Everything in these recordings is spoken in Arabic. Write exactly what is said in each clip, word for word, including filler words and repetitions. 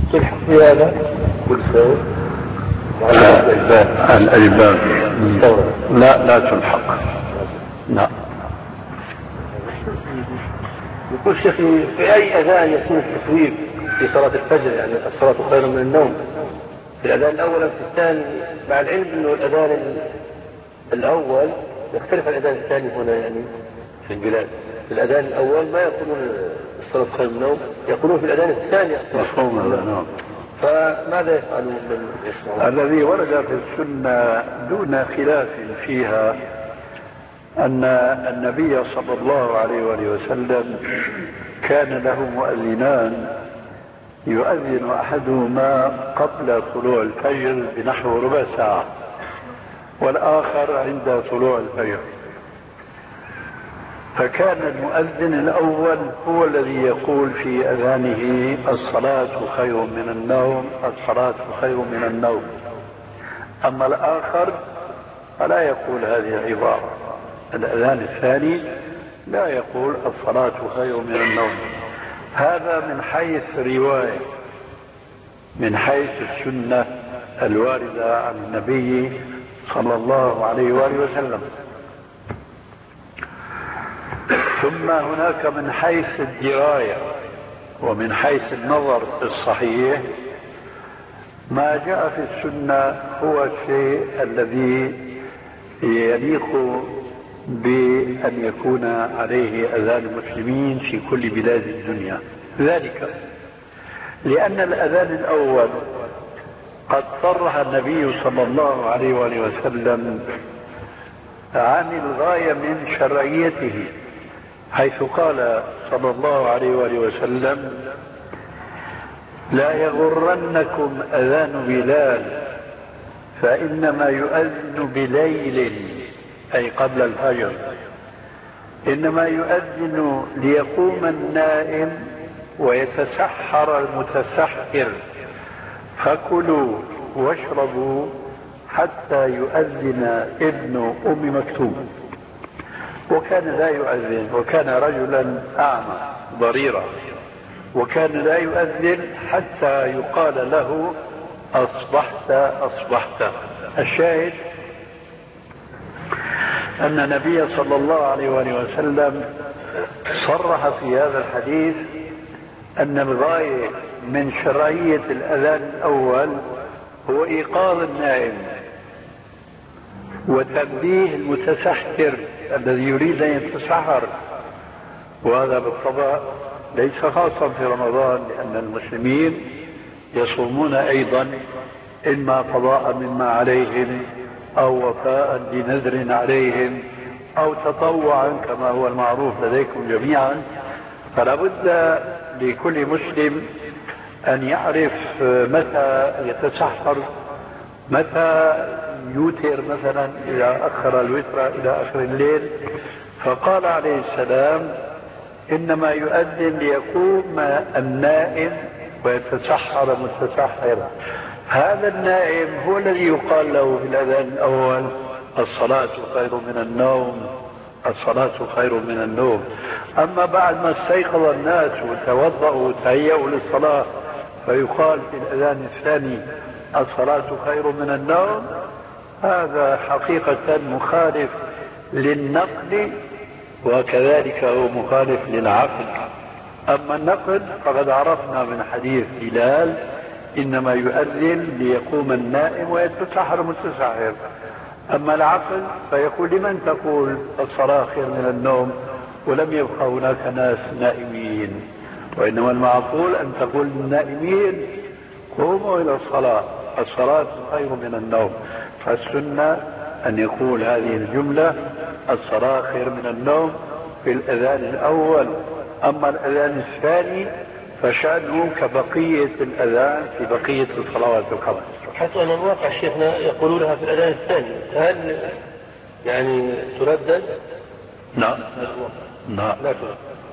تلحق في هذا والفور الألباب لا لا تلحق. لا. يقول شيخي في أي أذان يكون التثويب في صلاة الفجر؟ يعني الصلاة خير من النوم، في الأذان الأول أم في الثاني؟ مع العلم أنه الأذان الأول يختلف عن الأذان الثاني هنا يعني في البلاد. في الأذان الأول ما يقولون الصلاة خير من النوم، يقولون في الأذان الثاني الصلاة. فماذا يفعلون من يسمعون؟ الذي ورد في السنة دون خلاف فيها أن النبي صلى الله عليه وآله وسلم كان له مؤذنان، يؤذن أحدهما قبل طلوع الفجر بنحو ربع ساعة والآخر عند طلوع الفجر. فكان المؤذن الأول هو الذي يقول في أذانه الصلاة خير من النوم، الصلاة خير من النوم. أما الآخر فلا يقول هذه العبارة. الأذان الثاني لا يقول الصلاة خير من النوم. هذا من حيث رواية، من حيث السنة الواردة عن النبي صلى الله عليه وآله وسلم. ثم هناك من حيث الدراية ومن حيث النظر الصحيح ما جاء في السنة هو الشيء الذي يليق بأن يكون عليه أذان المسلمين في كل بلاد الدنيا. ذلك لأن الأذان الأول قد صرح النبي صلى الله عليه وآله وسلم عن الغاية من شرعيته، حيث قال صلى الله عليه وآله وسلم لا يغرنكم أذان بلال فإنما يؤذن بليل، أي قبل الفجر، إنما يؤذن ليقوم النائم ويتسحر المتسحر، فكلوا واشربوا حتى يؤذن ابن أم مكتوم. وكان لا يؤذن، وكان رجلا أعمى ضريرا، وكان لا يؤذن حتى يقال له أصبحت أصبحت. الشاهد أن النبي صلى الله عليه وآله وسلم صرح في هذا الحديث أن الغاية من شرعية الأذان الأول هو إيقاظ النائم وتنبيه المتسحر الذي يريد أن يتسحر. وهذا بالطبع ليس خاصا في رمضان، لأن المسلمين يصومون أيضا إما قضاء مما عليهم أو وفاء لنذر عليهم أو تطوعا كما هو المعروف لديكم جميعا. فلا بد لكل مسلم أن يعرف متى يتسحر، متى يوتر مثلا إذا أخر الوتر إلى آخر الليل. فقال عليه السلام إنما يؤذن ليقوم النائم ويتسحر متسحرا. هذا النائم هو الذي يقال له في الأذان الأول الصلاة خير من النوم، الصلاة خير من النوم. أما بعد ما استيقظ الناس وتوضأوا وتهيأوا للصلاة فيقال في الأذان الثاني الصلاة خير من النوم، هذا حقيقة مخالف للنقل وكذلك هو مخالف للعقل. أما النقل فقد عرفنا من حديث بلال إنما يؤذن ليقوم النائم ويتسحر متسحر. أما العقل فيقول لمن تقول الصلاة خير من النوم ولم يبقى هناك ناس نائمين؟ وإنما المعقول أن تقول للنائمين قوموا إلى الصلاة، الصلاة خير من النوم. فالسنة أن يقول هذه الجملة الصلاة خير من النوم في الأذان الأول. أما الأذان الثاني فشأنه كبقية الأذان في بقية الصلوات الخمس. حيث أن الواقع شيخنا يقولونها في الأذان الثاني، هل يعني تردد؟ لا لا لا تردد.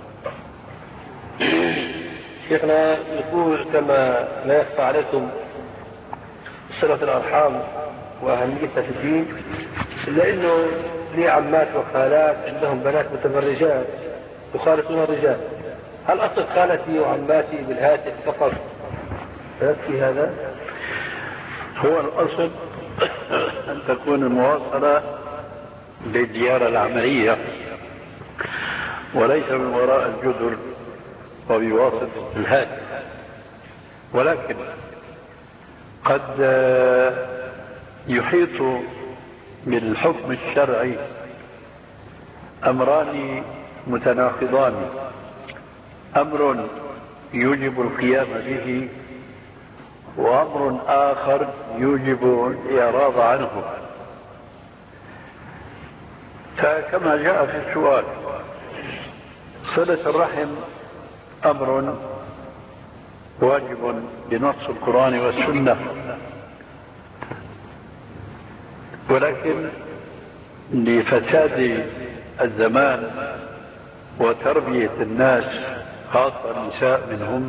شيخنا يقول كما لا يخفى عليكم صلة الأرحام وأهميتها في الدين، إلا إنه لي عمات وخالات عندهم بنات متبرجات يخالطون الرجال. هل أصل خالتي وعماتي بالهاتف فقط فيكفي هذا؟ هو الأصل أن تكون المواصلة للزيارة العملية وليس من وراء الجدر وبواسطة الهاتف، ولكن قد يحيط بالحكم الشرعي أمران متناقضان، أمر يوجب القيام به وأمر آخر يوجب الإعراض عنه. فكما جاء في السؤال صلة الرحم أمر واجب بنص القرآن والسنة، ولكن لفساد الزمان وتربية الناس خاصة النساء منهم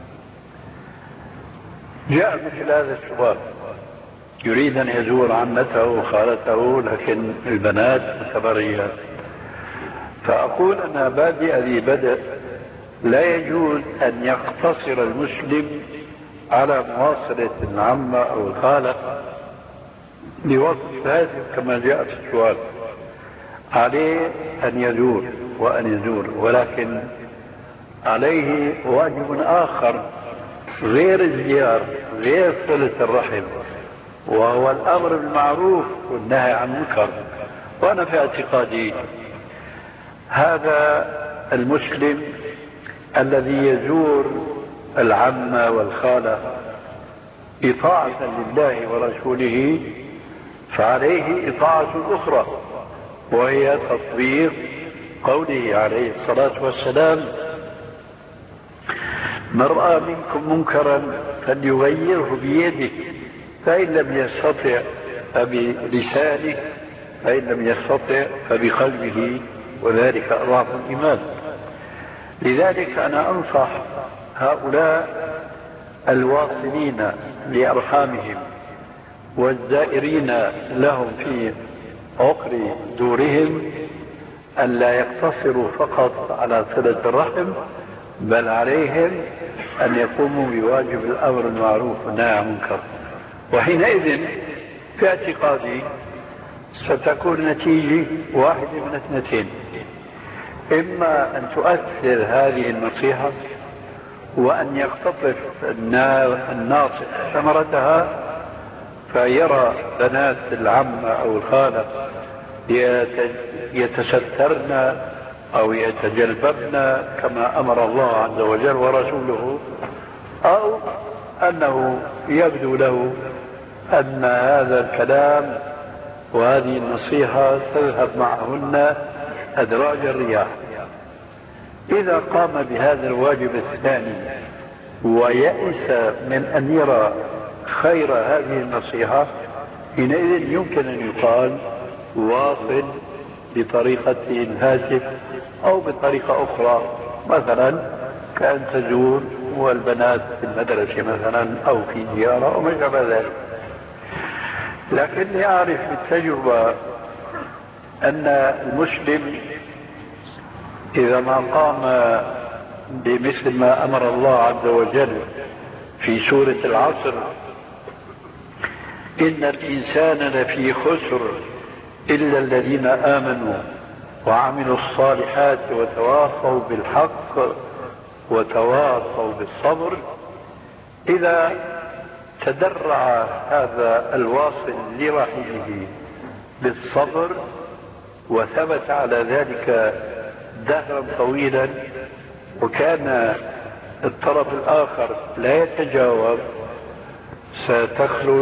جاء مثل هذا السؤال، يريد أن يزور عمته وخالته لكن البنات متبريات. فأقول أن بادئ ذي بدء لا يجوز أن يقتصر المسلم على مواصلة العمة أو الخالة بوصف هذا كما جاء في السؤال، عليه أن يزور وأن يزور، ولكن عليه واجب آخر غير الزيارة غير صلة الرحم، وهو الأمر بالمعروف والنهي عن المنكر. وأنا في اعتقادي هذا المسلم الذي يزور العمة والخالة إطاعة لله ورسوله فعليه إطاعة أخرى، وهي تطبيق قوله عليه الصلاة والسلام: من رأى منكم منكرا فليغيره بيده، فإن لم يستطع فبلسانه، فإن لم يستطع فبقلبه، وذلك أضعف الإيمان. لذلك أنا أنصح هؤلاء الواصلين لأرحامهم والزائرين لهم في عقر دورهم أن لا يقتصروا فقط على صلة الرحم، بل عليهم أن يقوموا بواجب الأمر بالمعروف والنهي عن المنكر. وحينئذ في اعتقادي ستكون نتيجة واحدة من اثنتين: إما أن تؤثر هذه النصيحة وأن يقتطف الناصح ثمرتها فيرى بنات العم أو الخالة يتسترن أو يتجلببن كما أمر الله عز وجل ورسوله، أو أنه يبدو له أن هذا الكلام وهذه النصيحة تذهب معهن أدراج الرياح. إذا قام بهذا الواجب الثاني ويأس من أن يرى خير هذه النصيحة، حينئذ يمكن أن يقال واصل بطريقة الهاتف أو بطريقة أخرى، مثلا كأن تزور والبنات في المدرسة مثلا أو في زيارة أو ما شابه ذلك. لكني أعرف بالتجربة أن المسلم إذا ما قام بمثل ما أمر الله عز وجل في سورة العصر: إن الإنسان لفي خسر إلا الذين آمنوا وعملوا الصالحات وتواصوا بالحق وتواصوا بالصبر، إذا تدرع هذا الواصل لرحمه بالصبر وثبت على ذلك دهرا طويلا، وكان الطرف الآخر لا يتجاوب، ستخرج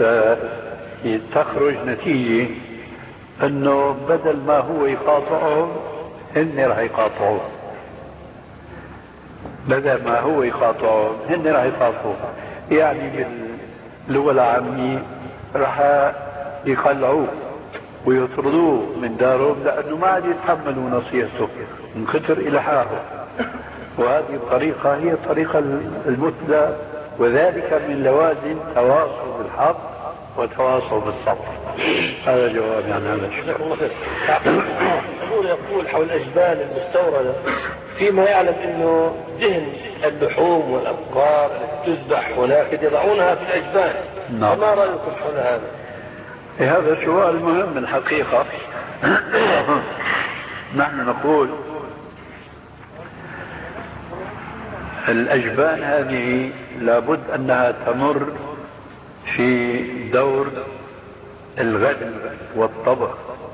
تخرج نتيجة أنه بدل ما هو يقاطعهم هن راح يقاطعوه، بدل ما هو يقاطعهم هن راح يقاطعوه. يعني باللغة العامية راح يقلعوه ويطردوه من دارهم لأنه ما عاد يتحملوا نصيحته من كثر إلحاحه. وهذه الطريقة هي الطريقة المثلى، وذلك من لوازم تواصل بالحق وتواصل بالصبر. هذا جوابي عن هذا الشيء. يقول يقول حول الأجبال المستوردة فيما يعلم أنه دهن اللحوم والأبقار التي تذبح هناك يضعونها في الأجبان. نعم. فما رأيكم حول هذا؟ هذا سؤال مهم الحقيقة. نحن نقول الأجبان هذه لابد أنها تمر في دور الغسل والطبخ،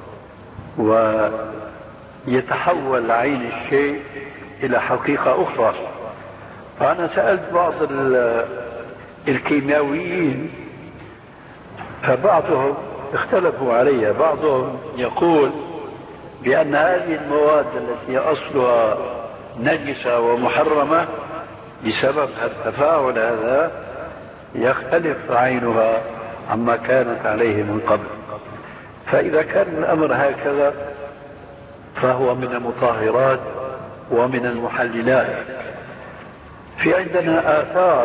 ويتحول عين الشيء إلى حقيقة أخرى. فأنا سألت بعض الكيماويين فبعضهم اختلفوا علي. بعضهم يقول بأن هذه المواد التي أصلها نجسة ومحرمة بسبب التفاعل هذا يختلف عينها عما كانت عليه من قبل. فإذا كان الأمر هكذا فهو من المطهرات ومن المحللات. في عندنا آثار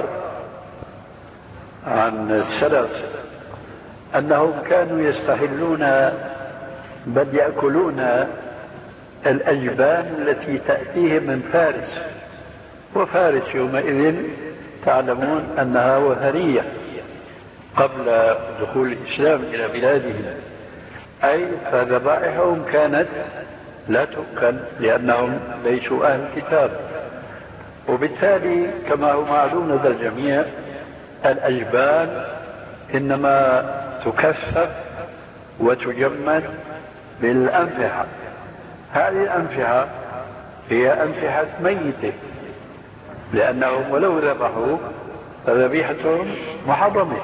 عن السلف أنهم كانوا يستحلون بل يأكلون الأجبان التي تأتيهم من فارس، وفارس يومئذ تعلمون أنها وثنية قبل دخول الإسلام إلى بلادهم، أي فذبائحهم كانت لا تؤكل لأنهم ليسوا أهل الكتاب. وبالتالي كما هو معلوم لدى الجميع الأجبان إنما تكثف وتجمد بالأنفحة. هذه الأنفحة هي أنفحة ميتة، لأنهم ولو ذبحوا فذبيحتهم محرمة.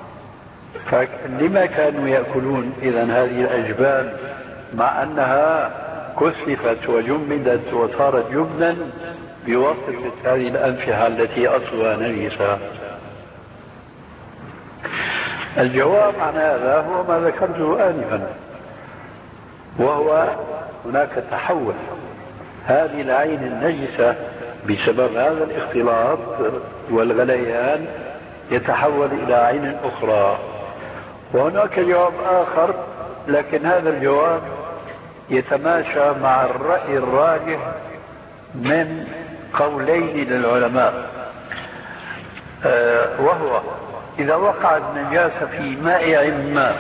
فلما كانوا يأكلون إذن هذه الأجبان مع أنها كثفت وجمدت وصارت جبنا بواسطة هذه الأنفحة التي أصلها نجسة؟ الجواب عن هذا هو ما ذكرته آنفا، وهو هناك تحول. هذه العين النجسة بسبب هذا الاختلاط والغليان يتحول إلى عين أخرى. وهناك جواب آخر، لكن هذا الجواب يتماشى مع الرأي الراجح من قولين للعلماء، أه وهو إذا وقعت نجاسة في مائع ما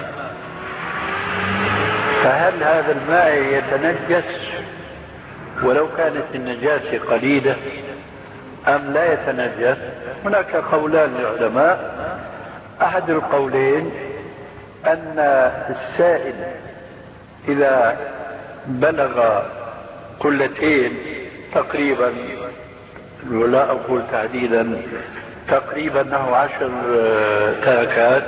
فهل هذا الماء يتنجس ولو كانت النجاسة قليلة أم لا يتنجس؟ هناك قولان للعلماء. أحد القولين أن السائل إذا بلغ قلتين تقريبا، ولا أقول تعديلا، تقريبا أنه عشر تركات،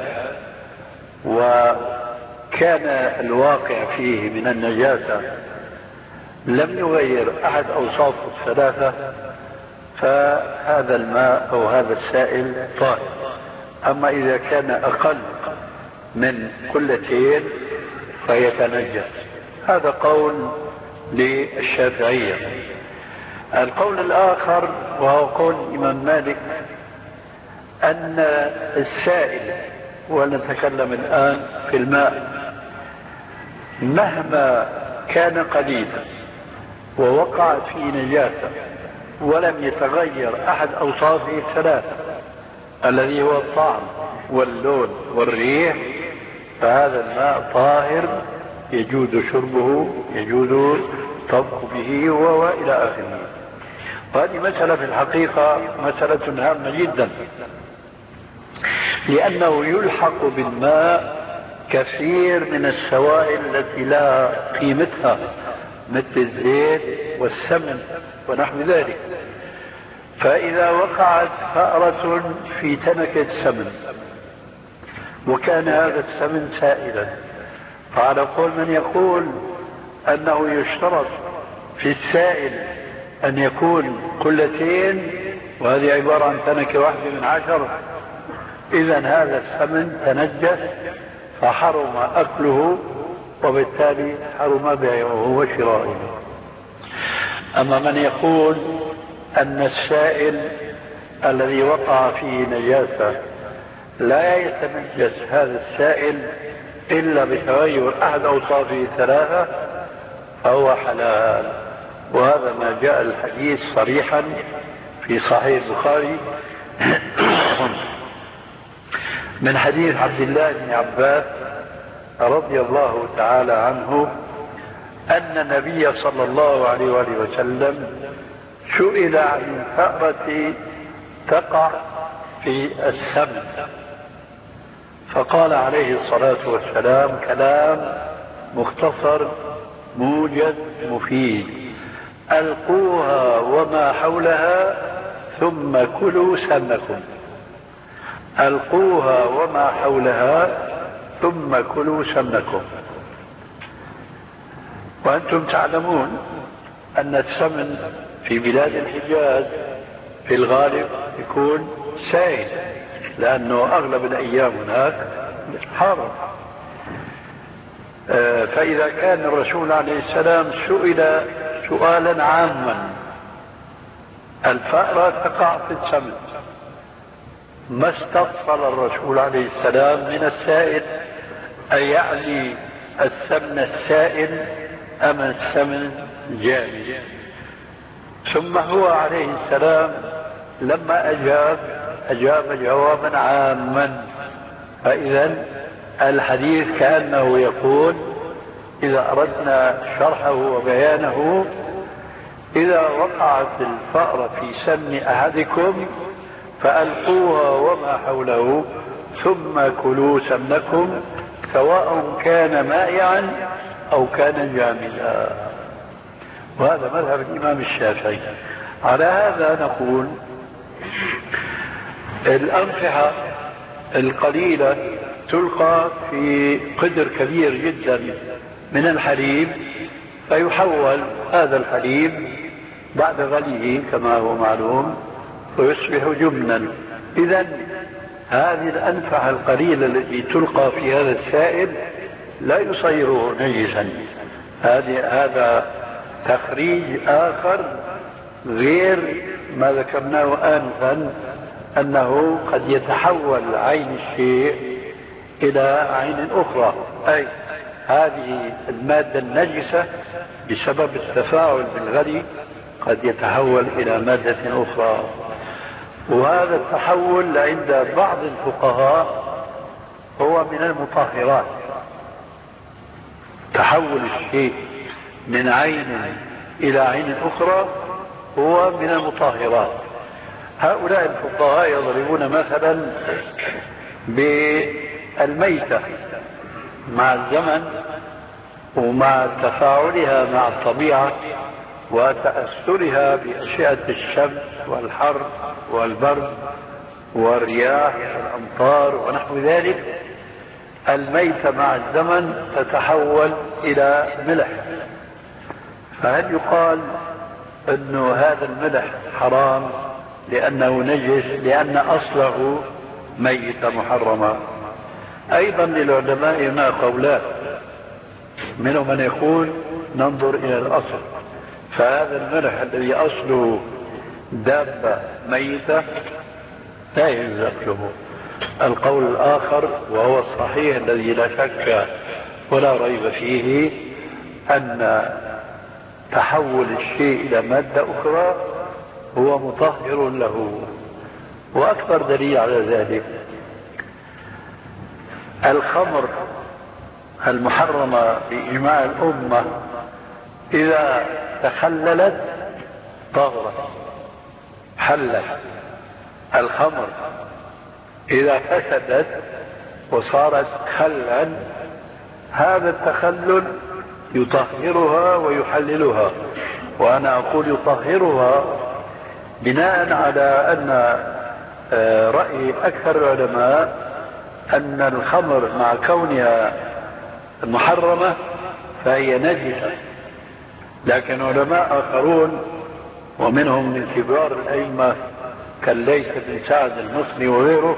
وكان الواقع فيه من النجاسة لم يغير أحد أوصافه الثلاثة، فهذا الماء أو هذا السائل طاهر. أما إذا كان أقل من قلتين فيتنجس. هذا قول للشافعية. القول الآخر وهو قول الإمام مالك أن السائل، ونتكلم الآن في الماء، مهما كان قليلا ووقعت فيه نجاسة ولم يتغير أحد أوصافه الثلاثة الذي هو الطعم واللون والريح، فهذا الماء طاهر يجوز شربه، يجوز طبخ به وإلى آخره. وهذه مسألة في الحقيقة مسألة هامة جدا، لأنه يلحق بالماء كثير من السوائل التي لا قيمتها مثل الزيت والسمن ونحو ذلك. فإذا وقعت فأرة في تنكة سمن وكان هذا السمن سائلا، فعلى قول من يقول أنه يشترط في السائل أن يكون قلتين، وهذه عبارة عن تنكة واحدة من عشر، إذن هذا السمن تنجس فحرم أكله، وبالتالي حرم بيعه وشرائه. أما من يقول أن السائل الذي وقع فيه نجاسة لا يتنجس هذا السائل إلا بتغير أحد أوصافه الثلاثة فهو حلال. وهذا ما جاء الحديث صريحا في صحيح البخاري من حديث عبد الله بن عباس رضي الله تعالى عنه أن النبي صلى الله عليه وآله وسلم سئل عن الفأرة تقع في السمن، فقال عليه الصلاة والسلام كلام مختصر موجز مفيد: ألقوها وما حولها ثم كلوا سمكم. ألقوها وما حولها ثم كلوا سمكم. وأنتم تعلمون أن السمن في بلاد الحجاز في الغالب يكون سائل، لأنه أغلب الأيام هناك حار. فإذا كان الرسول عليه السلام سئل سؤالا عاما: الفأرة تقع في السمن، ما استفصل الرسول عليه السلام من السائل أي يعني السمن السائل أم السمن الجامد. ثم هو عليه السلام لما أجاب أجاب جوابا عاما. فإذا الحديث كأنه يقول إذا أردنا شرحه وبيانه: إذا وقعت الفأرة في سمن أحدكم فألقوها وما حوله ثم كلوا سمنكم، سواء كان مائعا أو كان جامدا. وهذا مذهب الإمام الشافعي. على هذا نقول الأنفحة القليلة تلقى في قدر كبير جدا من الحليب، فيحول هذا الحليب بعد غليه كما هو معلوم ويصبح جبنا. إذن هذه الأنفحة القليلة التي تلقى في هذا السائل لا يصيره نجسا. هذا تخريج آخر غير ما ذكرناه آنفا، أنه قد يتحول عين الشيء إلى عين أخرى، أي هذه المادة النجسة بسبب التفاعل بالغلي قد يتحول إلى مادة أخرى. وهذا التحول عند بعض الفقهاء هو من المطهرات. تحول الشيء من عين إلى عين أخرى هو من المطهرات. هؤلاء الفقهاء يضربون مثلا بالميتة مع الزمن ومع تفاعلها مع الطبيعة وتأثرها بأشعة الشمس والحر والبرد والرياح والأمطار ونحو ذلك، الميتة مع الزمن تتحول إلى ملح. فهل يقال أنه هذا الملح حرام لأنه نجس لأن أصله ميتة محرمة؟ أيضا للعلماء هنا قولان، منهم من يقول ننظر إلى الأصل، فهذا الملح الذي أصله دابة ميتة لا ينزل له. القول الآخر وهو الصحيح الذي لا شك ولا ريب فيه أن تحول الشيء إلى مادة أخرى هو مطهر له. وأكبر دليل على ذلك الخمر المحرمة بإجماع الأمة إذا تخللت طهرت حلت. الخمر إذا فسدت وصارت خلا هذا التخلل يطهرها ويحللها. وأنا أقول يطهرها بناء على أن رأي أكثر العلماء أن الخمر مع كونها محرمة فهي نجسة. لكن علماء آخرون ومنهم من كبار الأئمة كالليث بن سعد المصري وغيره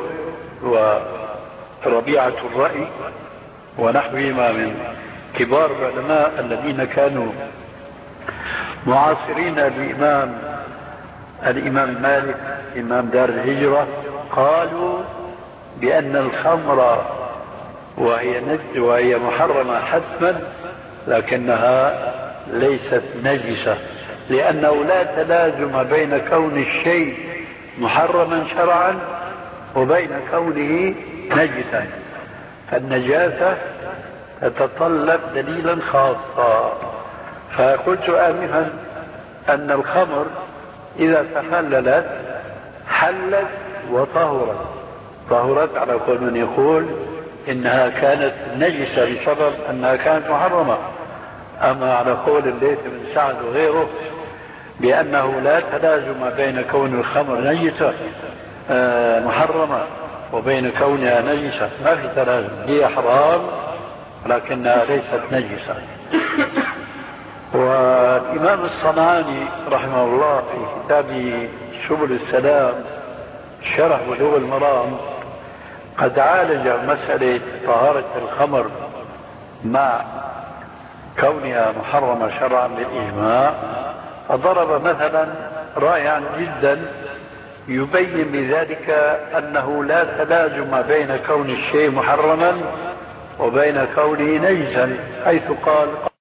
وربيعة الرأي ونحوهما من كبار العلماء الذين كانوا معاصرين الإمام الإمام مالك إمام دار الهجرة، قالوا بأن الخمر وهي نجس وهي محرمة حتما لكنها ليست نجسة لأنه لا تلازم بين كون الشيء محرما شرعا وبين كونه نجسا، فالنجاسة تتطلب دليلا خاصا. فقلت آنفا أن الخمر إذا تخللت حلت وطهرت، طهرت على كل من يقول إنها كانت نجسة بسبب أنها كانت محرمة. أما على قول الليث بن سعد وغيره بأنه لا تلازم بين كون الخمر نجسة آه محرمة وبين كونها نجسة، ما في تلازم، هي حرام لكنها ليست نجسة. والإمام الصنعاني رحمه الله في كتابه سبل السلام شرح بلوغ المرام قد عالج مسألة طهارة الخمر مع كونها محرمة شرعا بالإجماع، فضرب مثلا رائعا جدا يبين بذلك أنه لا تلازم بين كون الشيء محرما وبين كونه نجسا، حيث قال